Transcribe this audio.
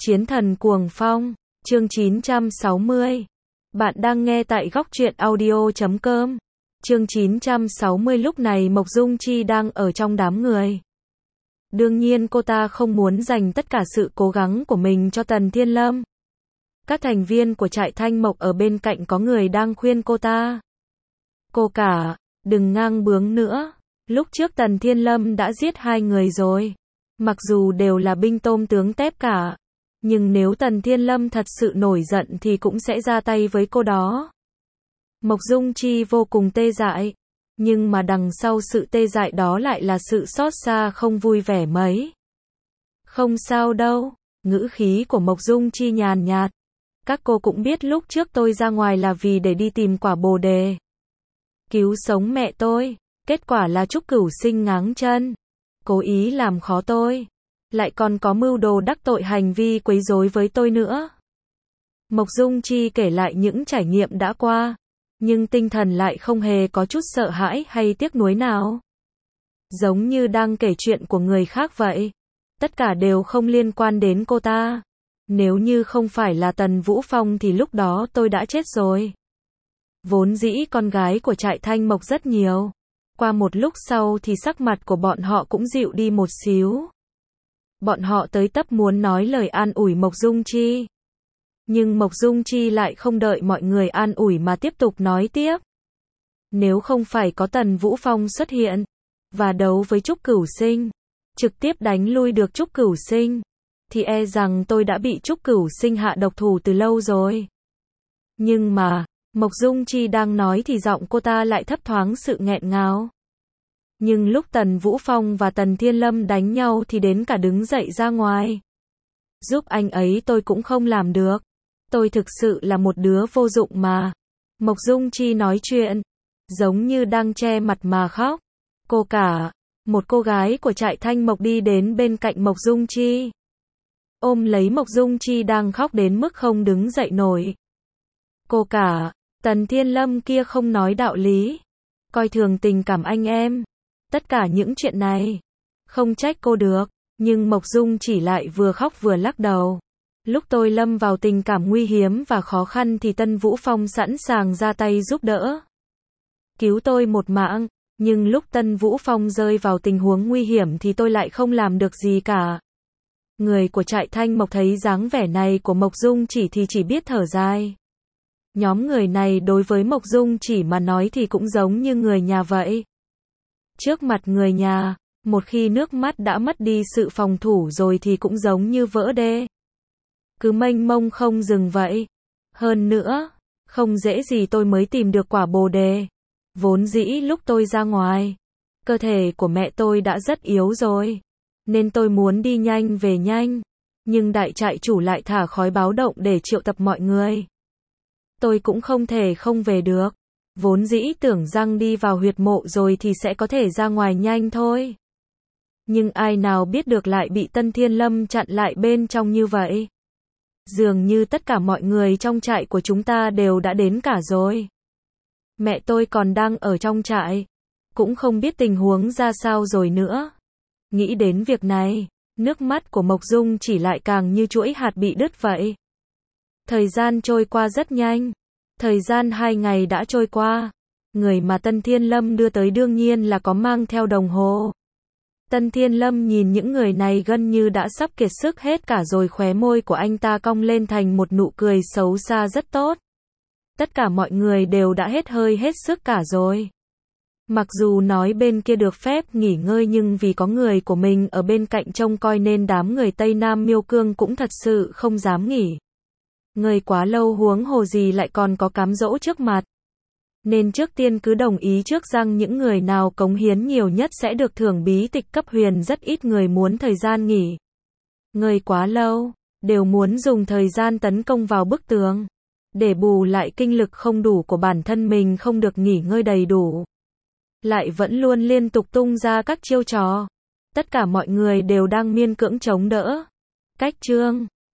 Chiến thần cuồng phong, chương 960. Bạn đang nghe tại góc truyện audio.com. Chương 960. Lúc này Mộc Dung Chi đang ở trong đám người. Đương nhiên cô ta không muốn dành tất cả sự cố gắng của mình cho Tần Thiên Lâm. Các thành viên của trại Thanh Mộc ở bên cạnh có người đang khuyên cô ta. Cô cả, đừng ngang bướng nữa. Lúc trước Tần Thiên Lâm đã giết 2 người rồi. Mặc dù đều là binh tôm tướng tép cả. Nhưng nếu Tần Thiên Lâm thật sự nổi giận thì cũng sẽ ra tay với cô đó. Mộc Dung Chi vô cùng tê dại. Nhưng mà đằng sau sự tê dại đó lại là sự xót xa không vui vẻ mấy. Không sao đâu, ngữ khí của Mộc Dung Chi nhàn nhạt. Các cô cũng biết lúc trước tôi ra ngoài là vì để đi tìm quả bồ đề. Cứu sống mẹ tôi, kết quả là Trúc Cửu Sinh ngáng chân. Cố ý làm khó tôi. Lại còn có mưu đồ đắc tội hành vi quấy rối với tôi nữa. Mộc Dung Chi kể lại những trải nghiệm đã qua. Nhưng tinh thần lại không hề có chút sợ hãi hay tiếc nuối nào. Giống như đang kể chuyện của người khác vậy. Tất cả đều không liên quan đến cô ta. Nếu như không phải là Tần Vũ Phong thì lúc đó tôi đã chết rồi. Vốn dĩ con gái của trại Thanh Mộc rất nhiều. Qua một lúc sau thì sắc mặt của bọn họ cũng dịu đi một xíu. Bọn họ tới tấp muốn nói lời an ủi Mộc Dung Chi. Nhưng Mộc Dung Chi lại không đợi mọi người an ủi mà tiếp tục nói tiếp. Nếu không phải có Tần Vũ Phong xuất hiện, và đấu với Trúc Cửu Sinh, trực tiếp đánh lui được Trúc Cửu Sinh, thì e rằng tôi đã bị Trúc Cửu Sinh hạ độc thủ từ lâu rồi. Nhưng mà, Mộc Dung Chi đang nói thì giọng cô ta lại thấp thoáng sự nghẹn ngào. Nhưng lúc Tần Vũ Phong và Tần Thiên Lâm đánh nhau thì đến cả đứng dậy ra ngoài. Giúp anh ấy tôi cũng không làm được. Tôi thực sự là một đứa vô dụng mà. Mộc Dung Chi nói chuyện, giống như đang che mặt mà khóc. Cô cả, một cô gái của trại Thanh Mộc đi đến bên cạnh Mộc Dung Chi. Ôm lấy Mộc Dung Chi đang khóc đến mức không đứng dậy nổi. Cô cả, Tần Thiên Lâm kia không nói đạo lý. Coi thường tình cảm anh em. Tất cả những chuyện này, không trách cô được. Nhưng Mộc Dung chỉ lại vừa khóc vừa lắc đầu. Lúc tôi lâm vào tình cảm nguy hiểm và khó khăn thì Tân Vũ Phong sẵn sàng ra tay giúp đỡ. Cứu tôi một mạng, nhưng lúc Tân Vũ Phong rơi vào tình huống nguy hiểm thì tôi lại không làm được gì cả. Người của trại Thanh Mộc thấy dáng vẻ này của Mộc Dung chỉ biết thở dài. Nhóm người này đối với Mộc Dung chỉ mà nói thì cũng giống như người nhà vậy. Trước mặt người nhà, một khi nước mắt đã mất đi sự phòng thủ rồi thì cũng giống như vỡ đê. Cứ mênh mông không dừng vậy. Hơn nữa, không dễ gì tôi mới tìm được quả bồ đề. Vốn dĩ lúc tôi ra ngoài, cơ thể của mẹ tôi đã rất yếu rồi. Nên tôi muốn đi nhanh về nhanh. Nhưng đại trại chủ lại thả khói báo động để triệu tập mọi người. Tôi cũng không thể không về được. Vốn dĩ tưởng rằng đi vào huyệt mộ rồi thì sẽ có thể ra ngoài nhanh thôi. Nhưng ai nào biết được lại bị Tân Thiên Lâm chặn lại bên trong như vậy. Dường như tất cả mọi người trong trại của chúng ta đều đã đến cả rồi. Mẹ tôi còn đang ở trong trại. Cũng không biết tình huống ra sao rồi nữa. Nghĩ đến việc này, nước mắt của Mộc Dung chỉ lại càng như chuỗi hạt bị đứt vậy. Thời gian trôi qua rất nhanh. Thời gian 2 ngày đã trôi qua. Người mà Tân Thiên Lâm đưa tới đương nhiên là có mang theo đồng hồ. Tân Thiên Lâm nhìn những người này gần như đã sắp kiệt sức hết cả rồi, khóe môi của anh ta cong lên thành một nụ cười xấu xa rất tốt. Tất cả mọi người đều đã hết hơi hết sức cả rồi. Mặc dù nói bên kia được phép nghỉ ngơi nhưng vì có người của mình ở bên cạnh trông coi nên đám người Tây Nam Miêu Cương cũng thật sự không dám nghỉ. Người quá lâu huống hồ gì lại còn có cám dỗ trước mặt. Nên trước tiên cứ đồng ý trước rằng những người nào cống hiến nhiều nhất sẽ được thưởng bí tịch cấp huyền, rất ít người muốn thời gian nghỉ. Người quá lâu, đều muốn dùng thời gian tấn công vào bức tường. Để bù lại kinh lực không đủ của bản thân mình không được nghỉ ngơi đầy đủ. Lại vẫn luôn liên tục tung ra các chiêu trò. Tất cả mọi người đều đang miên cưỡng chống đỡ. Cách chương